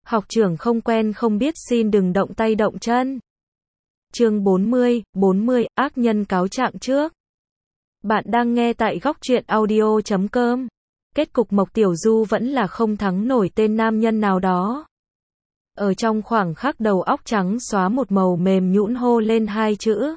Học trưởng không quen không biết xin đừng động tay động chân. Chương 40, ác nhân cáo trạng trước. Bạn đang nghe tại góc truyện audio.com. Kết cục Mộc Tiểu Du vẫn là không thắng nổi tên nam nhân nào đó. Ở trong khoảng khắc đầu óc trắng xóa một màu mềm nhũn hô lên hai chữ.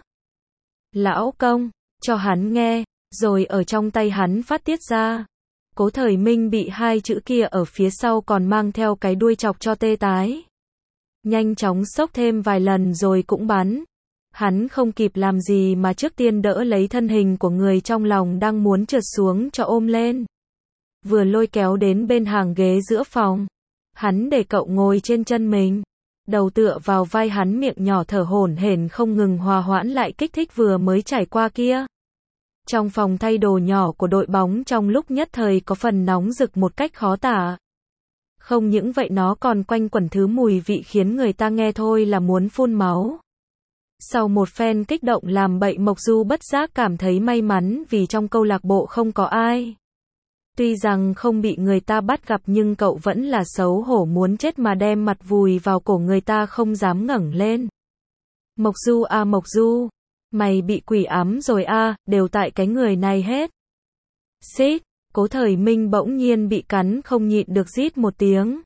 Lão công, cho hắn nghe, rồi ở trong tay hắn phát tiết ra. Cố Thời Minh bị hai chữ kia ở phía sau còn mang theo cái đuôi chọc cho tê tái. Nhanh chóng xốc thêm vài lần rồi cũng bắn. Hắn không kịp làm gì mà trước tiên đỡ lấy thân hình của người trong lòng đang muốn trượt xuống cho ôm lên. Vừa lôi kéo đến bên hàng ghế giữa phòng. Hắn để cậu ngồi trên chân mình. Đầu tựa vào vai hắn, miệng nhỏ thở hổn hển không ngừng hòa hoãn lại kích thích vừa mới trải qua kia. Trong phòng thay đồ nhỏ của đội bóng trong lúc nhất thời có phần nóng rực một cách khó tả. Không những vậy nó còn quanh quẩn thứ mùi vị khiến người ta nghe thôi là muốn phun máu. Sau một phen kích động làm bậy, Mộc Du bất giác cảm thấy may mắn vì trong câu lạc bộ không có ai. Tuy rằng không bị người ta bắt gặp nhưng cậu vẫn là xấu hổ muốn chết mà đem mặt vùi vào cổ người ta không dám ngẩng lên. Mộc Du à Mộc Du, mày bị quỷ ám rồi à, đều tại cái người này hết. Xít, Cố Thời Minh bỗng nhiên bị cắn không nhịn được rít một tiếng.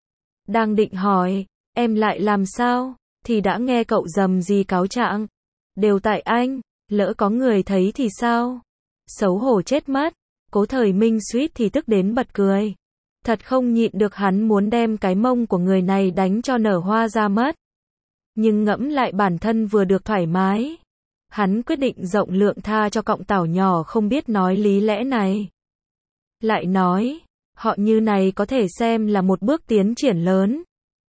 Đang định hỏi, em lại làm sao, thì đã nghe cậu rầm rì cáo trạng. Đều tại anh, lỡ có người thấy thì sao? Xấu hổ chết mất. Cố Thời Minh suýt thì tức đến bật cười. Thật không nhịn được hắn muốn đem cái mông của người này đánh cho nở hoa ra mất. Nhưng ngẫm lại bản thân vừa được thoải mái. Hắn quyết định rộng lượng tha cho cọng tảo nhỏ không biết nói lý lẽ này. Lại nói, họ như này có thể xem là một bước tiến triển lớn.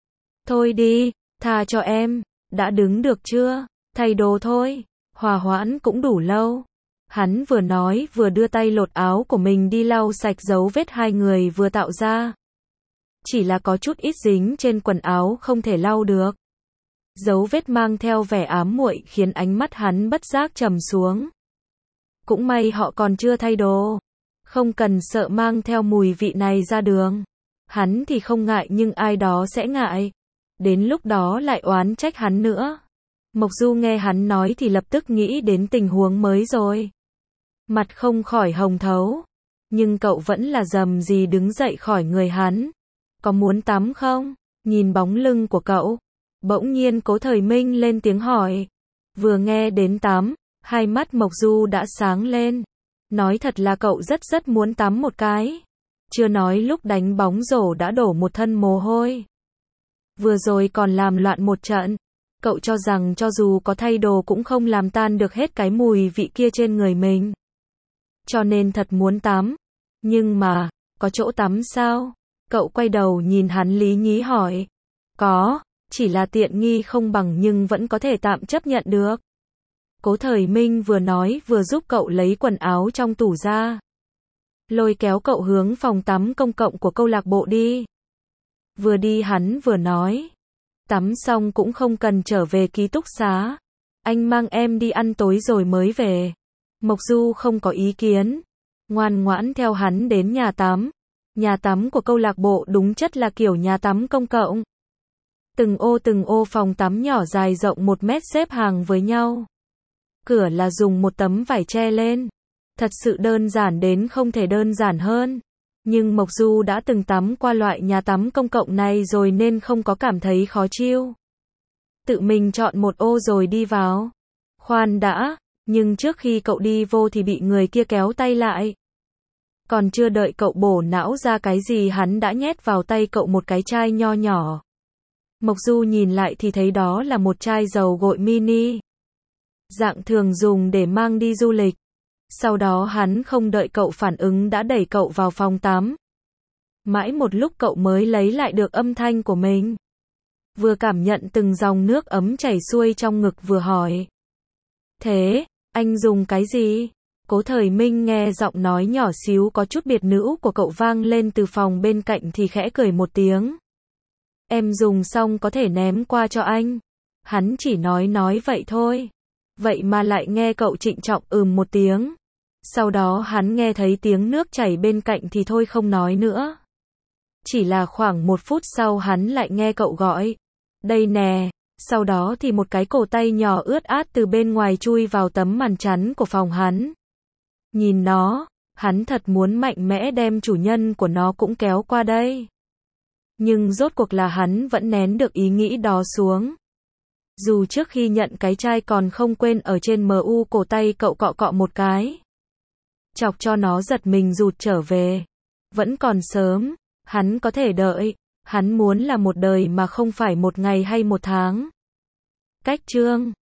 Thôi đi, tha cho em, đã đứng được chưa, thay đồ thôi, hòa hoãn cũng đủ lâu. Hắn vừa nói vừa đưa tay lột áo của mình đi lau sạch dấu vết hai người vừa tạo ra. Chỉ là có chút ít dính trên quần áo không thể lau được. Dấu vết mang theo vẻ ám muội khiến ánh mắt hắn bất giác trầm xuống. Cũng may họ còn chưa thay đồ. Không cần sợ mang theo mùi vị này ra đường. Hắn thì không ngại nhưng ai đó sẽ ngại. Đến lúc đó lại oán trách hắn nữa. Mộc Du nghe hắn nói thì lập tức nghĩ đến tình huống mới rồi. Mặt không khỏi hồng thấu. Nhưng cậu vẫn là rầm rì đứng dậy khỏi người hắn. Có muốn tắm không? Nhìn bóng lưng của cậu. Bỗng nhiên Cố Thời Minh lên tiếng hỏi. Vừa nghe đến tắm, hai mắt Mộc Du đã sáng lên. Nói thật là cậu rất muốn tắm một cái. Chưa nói lúc đánh bóng rổ đã đổ một thân mồ hôi. Vừa rồi còn làm loạn một trận. Cậu cho rằng cho dù có thay đồ cũng không làm tan được hết cái mùi vị kia trên người mình. Cho nên thật muốn tắm. Nhưng mà, có chỗ tắm sao? Cậu quay đầu nhìn hắn lý nhí hỏi. Có, chỉ là tiện nghi không bằng nhưng vẫn có thể tạm chấp nhận được. Cố Thời Minh vừa nói vừa giúp cậu lấy quần áo trong tủ ra. Lôi kéo cậu hướng phòng tắm công cộng của câu lạc bộ đi. Vừa đi hắn vừa nói. Tắm xong cũng không cần trở về ký túc xá. Anh mang em đi ăn tối rồi mới về. Mộc Du không có ý kiến. Ngoan ngoãn theo hắn đến nhà tắm. Nhà tắm của câu lạc bộ đúng chất là kiểu nhà tắm công cộng. Từng ô phòng tắm nhỏ dài rộng 1 mét xếp hàng với nhau. Cửa là dùng một tấm vải che lên. Thật sự đơn giản đến không thể đơn giản hơn. Nhưng Mộc Du đã từng tắm qua loại nhà tắm công cộng này rồi nên không có cảm thấy khó chịu. Tự mình chọn một ô rồi đi vào. Khoan đã, nhưng trước khi cậu đi vô thì bị người kia kéo tay lại. Còn chưa đợi cậu bổ não ra cái gì hắn đã nhét vào tay cậu một cái chai nho nhỏ. Mộc Du nhìn lại thì thấy đó là một chai dầu gội mini. Dạng thường dùng để mang đi du lịch. Sau đó hắn không đợi cậu phản ứng đã đẩy cậu vào phòng tắm. Mãi một lúc cậu mới lấy lại được âm thanh của mình. Vừa cảm nhận từng dòng nước ấm chảy xuôi trong ngực vừa hỏi. Thế, anh dùng cái gì? Cố Thời Minh nghe giọng nói nhỏ xíu có chút biệt nữ của cậu vang lên từ phòng bên cạnh thì khẽ cười một tiếng. Em dùng xong có thể ném qua cho anh. Hắn chỉ nói vậy thôi. Vậy mà lại nghe cậu trịnh trọng một tiếng. Sau đó hắn nghe thấy tiếng nước chảy bên cạnh thì thôi không nói nữa. Chỉ là khoảng 1 phút sau hắn lại nghe cậu gọi. Đây nè. Sau đó thì một cái cổ tay nhỏ ướt át từ bên ngoài chui vào tấm màn chắn của phòng hắn. Nhìn nó, hắn thật muốn mạnh mẽ đem chủ nhân của nó cũng kéo qua đây. Nhưng rốt cuộc là hắn vẫn nén được ý nghĩ đó xuống. Dù trước khi nhận cái chai còn không quên ở trên MU cổ tay cậu cọ cọ một cái. Chọc cho nó giật mình rụt trở về. Vẫn còn sớm, hắn có thể đợi. Hắn muốn là một đời mà không phải một ngày hay một tháng. Cách chương